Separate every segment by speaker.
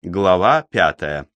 Speaker 1: Глава 5.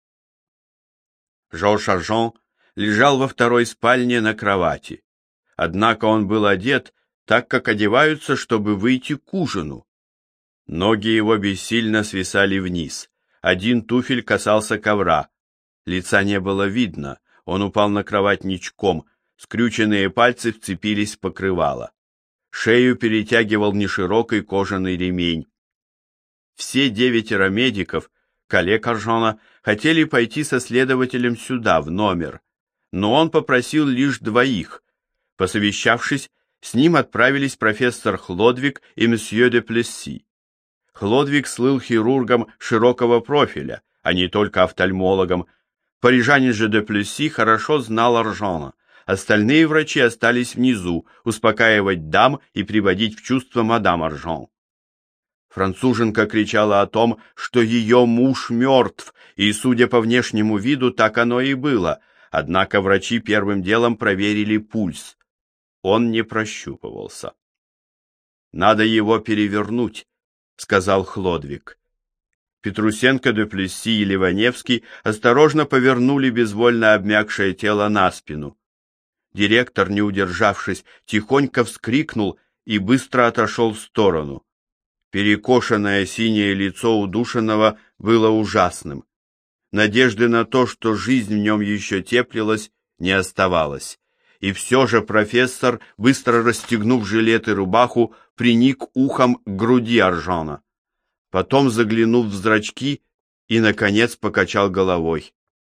Speaker 1: Жорж Аржон лежал во второй спальне на кровати. Однако он был одет так, как одеваются, чтобы выйти к ужину. Ноги его бессильно свисали вниз. Один туфель касался ковра. Лица не было видно. Он упал на кровать ничком. Скрюченные пальцы вцепились в покрывало. Шею перетягивал неширокий кожаный ремень. Все 9 медиков, коллег Аржона, хотели пойти со следователем сюда, в номер, но он попросил лишь 2. Посовещавшись, с ним отправились профессор Хлодвиг и месье де Плесси. Хлодвиг слыл хирургом широкого профиля, а не только офтальмологом. Парижанин же де Плесси хорошо знал Аржона. Остальные врачи остались внизу, успокаивать дам и приводить в чувство мадам Аржон. Француженка кричала о том, что ее муж мертв, и, судя по внешнему виду, так оно и было, однако врачи первым делом проверили пульс. Он не прощупывался. «Надо его перевернуть», — сказал Хлодвиг. Петрусенко, де Плесси и Ливаневский осторожно повернули безвольно обмякшее тело на спину. Директор, не удержавшись, тихонько вскрикнул и быстро отошел в сторону. Перекошенное синее лицо удушенного было ужасным. Надежды на то, что жизнь в нем еще теплилась, не оставалось. И все же профессор, быстро расстегнув жилет и рубаху, приник ухом к груди Аржона. Потом, заглянув в зрачки, и, наконец, покачал головой.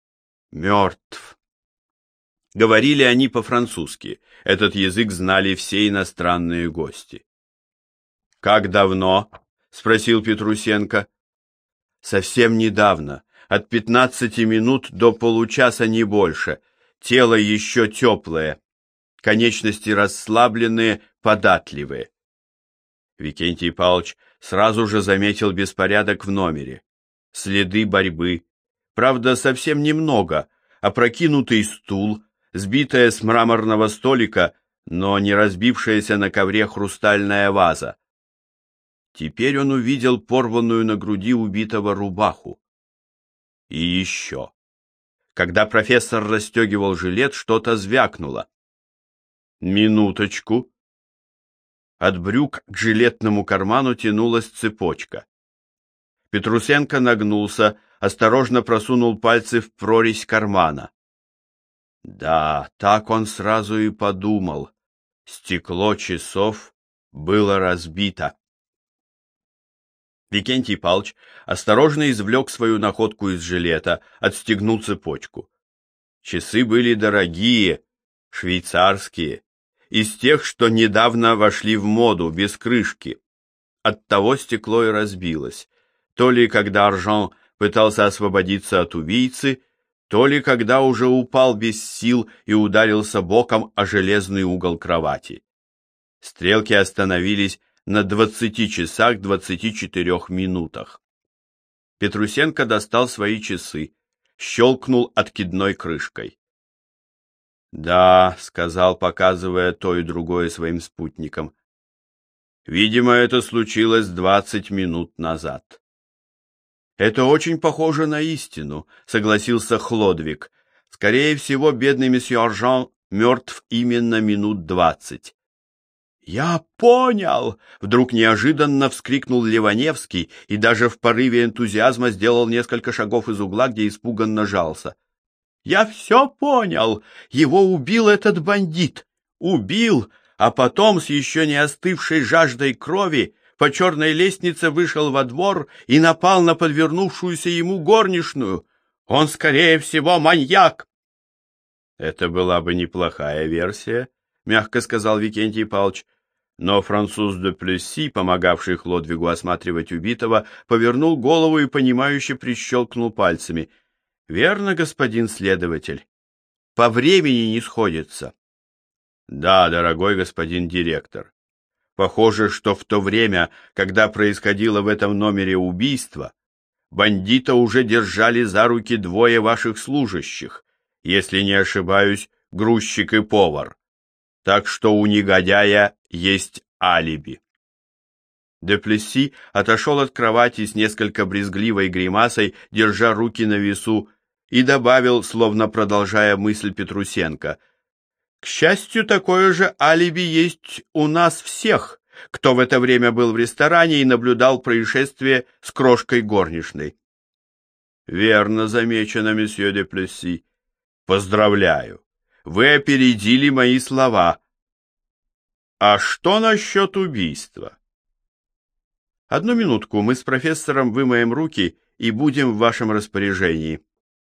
Speaker 1: Мертв. Говорили они по-французски. Этот язык знали все иностранные гости. «Как давно?» — спросил Петрусенко. «Совсем недавно, от 15 минут до получаса, не больше. Тело еще теплое, конечности расслабленные, податливые». Викентий Павлович сразу же заметил беспорядок в номере. Следы борьбы. Правда, совсем немного. Опрокинутый стул, сбитая с мраморного столика, но не разбившаяся на ковре хрустальная ваза. Теперь он увидел порванную на груди убитого рубаху. И еще. Когда профессор расстегивал жилет, что-то звякнуло. «Минуточку». От брюк к жилетному карману тянулась цепочка. Петрусенко нагнулся, осторожно просунул пальцы в прорезь кармана. Да, так он сразу и подумал. Стекло часов было разбито. Викентий Павлович осторожно извлек свою находку из жилета, отстегнул цепочку. Часы были дорогие, швейцарские, из тех, что недавно вошли в моду, без крышки. Оттого стекло и разбилось, то ли когда Аржон пытался освободиться от убийцы, то ли когда уже упал без сил и ударился боком о железный угол кровати. Стрелки остановились на 20 часах 24 минутах. Петрусенко достал свои часы, щелкнул откидной крышкой. «Да», — сказал, показывая то и другое своим спутникам. «Видимо, это случилось 20 минут назад». «Это очень похоже на истину», — согласился Хлодвиг. «Скорее всего, бедный месье Аржон мертв именно минут 20». «Я понял!» — вдруг неожиданно вскрикнул Ливаневский и даже в порыве энтузиазма сделал несколько шагов из угла, где испуганно жался. «Я все понял! Его убил этот бандит! Убил, а потом с еще не остывшей жаждой крови по черной лестнице вышел во двор и напал на подвернувшуюся ему горничную. Он, скорее всего, маньяк!» «Это была бы неплохая версия», — мягко сказал Викентий Павлович. Но француз де Плесси, помогавший Хлодвигу осматривать убитого, повернул голову и, понимающе прищелкнул пальцами. «Верно, господин следователь. По времени не сходится». «Да, дорогой господин директор. Похоже, что в то время, когда происходило в этом номере убийство, бандита уже держали за руки 2 ваших служащих, если не ошибаюсь, грузчик и повар. Так что у негодяя есть алиби». Де Плесси отошел от кровати с несколько брезгливой гримасой, держа руки на весу, и добавил, словно продолжая мысль Петрусенко: «К счастью, такое же алиби есть у нас всех, кто в это время был в ресторане и наблюдал происшествие с крошкой горничной». «Верно замечено, месье де Плесси. Поздравляю. Вы опередили мои слова. А что насчет убийства?» «Одну минутку, мы с профессором вымоем руки и будем в вашем распоряжении».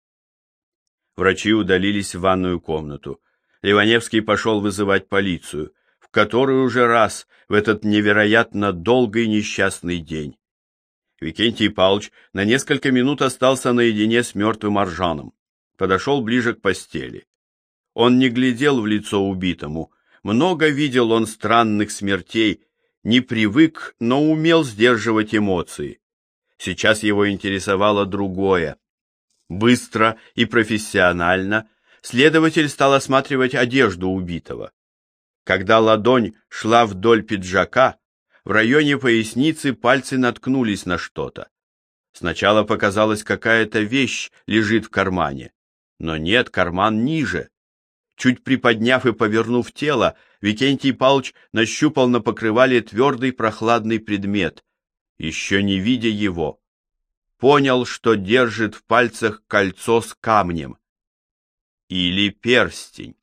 Speaker 1: Врачи удалились в ванную комнату. Ливаневский пошел вызывать полицию, в который уже раз в этот невероятно долгий несчастный день. Викентий Павлович на несколько минут остался наедине с мертвым Аржаном, подошел ближе к постели. Он не глядел в лицо убитому, много видел он странных смертей, не привык, но умел сдерживать эмоции. Сейчас его интересовало другое. Быстро и профессионально следователь стал осматривать одежду убитого. Когда ладонь шла вдоль пиджака, в районе поясницы пальцы наткнулись на что-то. Сначала показалось, какая-то вещь лежит в кармане. Но нет, карман ниже. Чуть приподняв и повернув тело, Викентий Павлович нащупал на покрывале твердый прохладный предмет. Еще не видя его, понял, что держит в пальцах кольцо с камнем. Или перстень.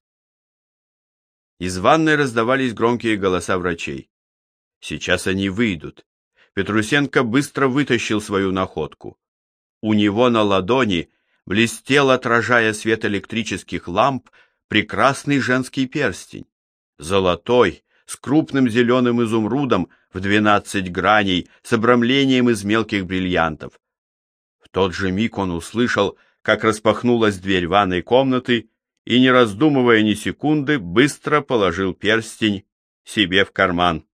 Speaker 1: Из ванной раздавались громкие голоса врачей. Сейчас они выйдут. Петрусенко быстро вытащил свою находку. У него на ладони блестел, отражая свет электрических ламп, прекрасный женский перстень. Золотой, с крупным зеленым изумрудом в 12 граней, с обрамлением из мелких бриллиантов. В тот же миг он услышал, как распахнулась дверь ванной комнаты, и, не раздумывая ни секунды, быстро положил перстень себе в карман.